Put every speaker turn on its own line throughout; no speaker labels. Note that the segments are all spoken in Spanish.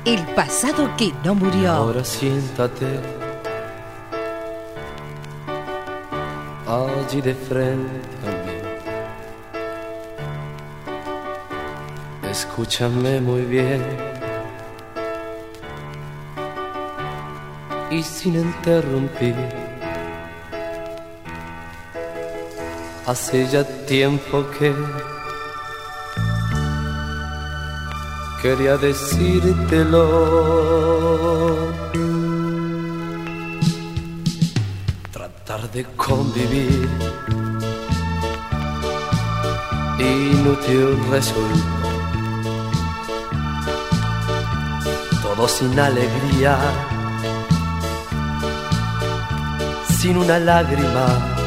El pasado que no murió.
Ahora siéntate allí de frente a mí. Escúchame muy bien y sin interrumpir. Hace ya tiempo que quería decírtelo. Tratar de convivir inútil resultó. Todo sin alegría, sin una lágrima,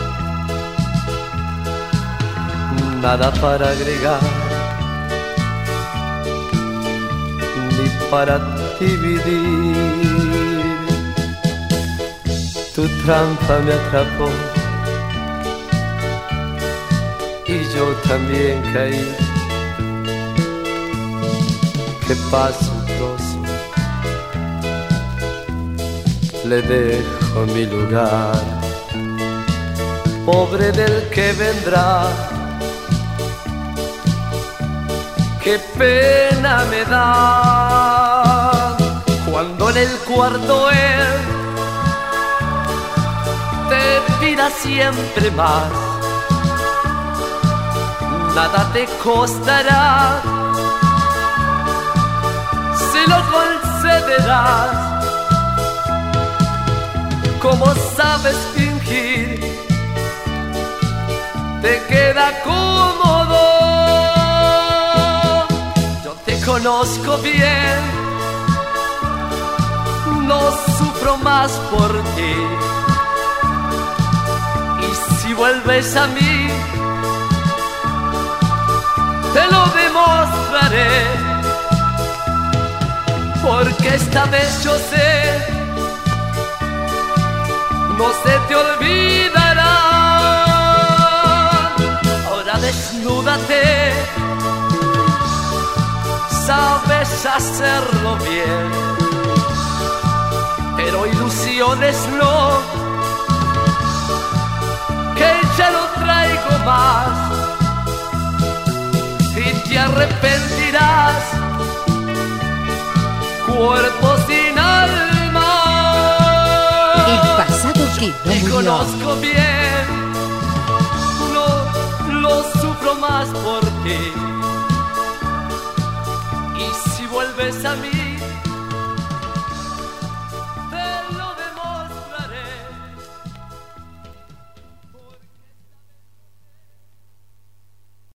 nada para agregar ni para dividir. Tu trampa me atrapó y yo también caí. Que pase un trozo, le dejo mi lugar. Pobre del que vendrá, qué pena me da cuando en el cuarto él te pida siempre más. Nada te costará, se lo concederás. Como sabes fingir, te queda cómodo. Yo te conozco bien, no sufro más por ti. Y si vuelves a mí, te lo demostraré. Porque esta vez yo sé, no se te olvidará. Ahora desnúdate, sabes hacerlo bien, pero ilusiones no, que ya no traigo más. Y te arrepentirás, cuerpo sin alma.
El pasado que no
Te
murió.
conozco bien, no lo sufro más por ti. Y si vuelves a mí,